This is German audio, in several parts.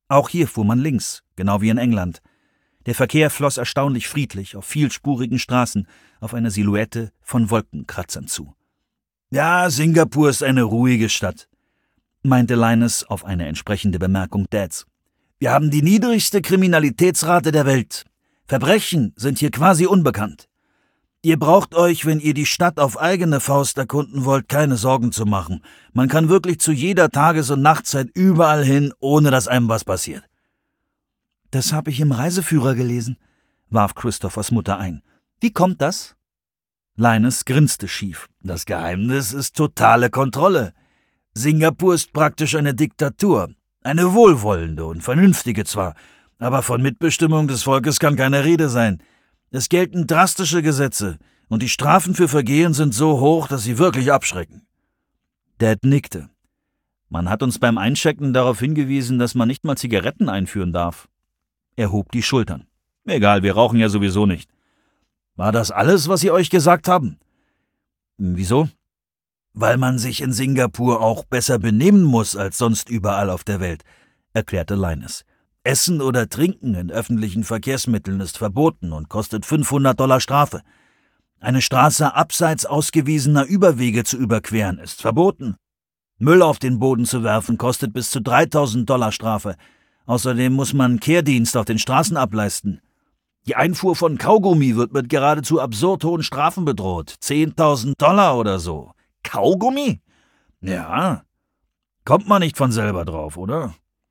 Auch hier fuhr man links, genau wie in England. Der Verkehr floss erstaunlich friedlich auf vielspurigen Straßen auf eine Silhouette von Wolkenkratzern zu. »Ja, Singapur ist eine ruhige Stadt«, meinte Linus auf eine entsprechende Bemerkung Dads. »Wir haben die niedrigste Kriminalitätsrate der Welt. Verbrechen sind hier quasi unbekannt. Ihr braucht euch, wenn ihr die Stadt auf eigene Faust erkunden wollt, keine Sorgen zu machen. Man kann wirklich zu jeder Tages- und Nachtzeit überall hin, ohne dass einem was passiert.« »Das habe ich im Reiseführer gelesen«, warf Christophers Mutter ein. »Wie kommt das?« Linus grinste schief. »Das Geheimnis ist totale Kontrolle. Singapur ist praktisch eine Diktatur. Eine wohlwollende und vernünftige zwar, aber von Mitbestimmung des Volkes kann keine Rede sein. Es gelten drastische Gesetze, und die Strafen für Vergehen sind so hoch, dass sie wirklich abschrecken.« Dad nickte. »Man hat uns beim Einchecken darauf hingewiesen, dass man nicht mal Zigaretten einführen darf.« Er hob die Schultern. »Egal, wir rauchen ja sowieso nicht.« »War das alles, was sie euch gesagt haben?« »Wieso?« »Weil man sich in Singapur auch besser benehmen muss als sonst überall auf der Welt«, erklärte Linus. »Essen oder Trinken in öffentlichen Verkehrsmitteln ist verboten und kostet $500 Strafe. Eine Straße abseits ausgewiesener Überwege zu überqueren ist verboten. Müll auf den Boden zu werfen kostet bis zu $3.000 Strafe. Außerdem muss man Kehrdienst auf den Straßen ableisten. Die Einfuhr von Kaugummi wird mit geradezu absurd hohen Strafen bedroht. $10.000 oder so. Kaugummi? Ja. Kommt man nicht von selber drauf, oder?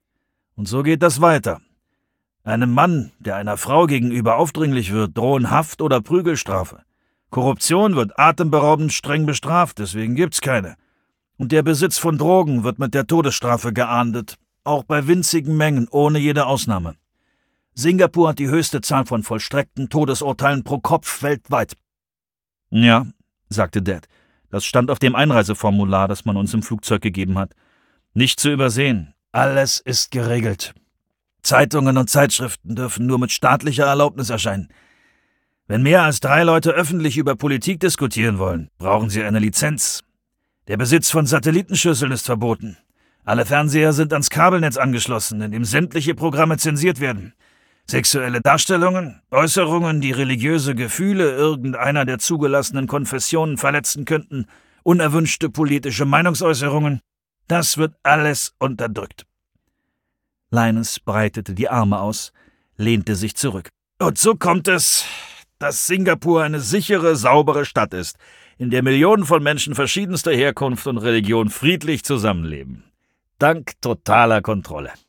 Und so geht das weiter. Einem Mann, der einer Frau gegenüber aufdringlich wird, drohen Haft oder Prügelstrafe. Korruption wird atemberaubend streng bestraft, deswegen gibt's keine. Und der Besitz von Drogen wird mit der Todesstrafe geahndet, auch bei winzigen Mengen, ohne jede Ausnahme. Singapur hat die höchste Zahl von vollstreckten Todesurteilen pro Kopf weltweit.« »Ja«, sagte Dad, »das stand auf dem Einreiseformular, das man uns im Flugzeug gegeben hat. Nicht zu übersehen. Alles ist geregelt. Zeitungen und Zeitschriften dürfen nur mit staatlicher Erlaubnis erscheinen. Wenn mehr als 3 Leute öffentlich über Politik diskutieren wollen, brauchen sie eine Lizenz. Der Besitz von Satellitenschüsseln ist verboten. Alle Fernseher sind ans Kabelnetz angeschlossen, in dem sämtliche Programme zensiert werden. Sexuelle Darstellungen, Äußerungen, die religiöse Gefühle irgendeiner der zugelassenen Konfessionen verletzen könnten, unerwünschte politische Meinungsäußerungen, das wird alles unterdrückt.« Linus breitete die Arme aus, lehnte sich zurück. »Und so kommt es, dass Singapur eine sichere, saubere Stadt ist, in der Millionen von Menschen verschiedenster Herkunft und Religion friedlich zusammenleben. Dank totaler Kontrolle.«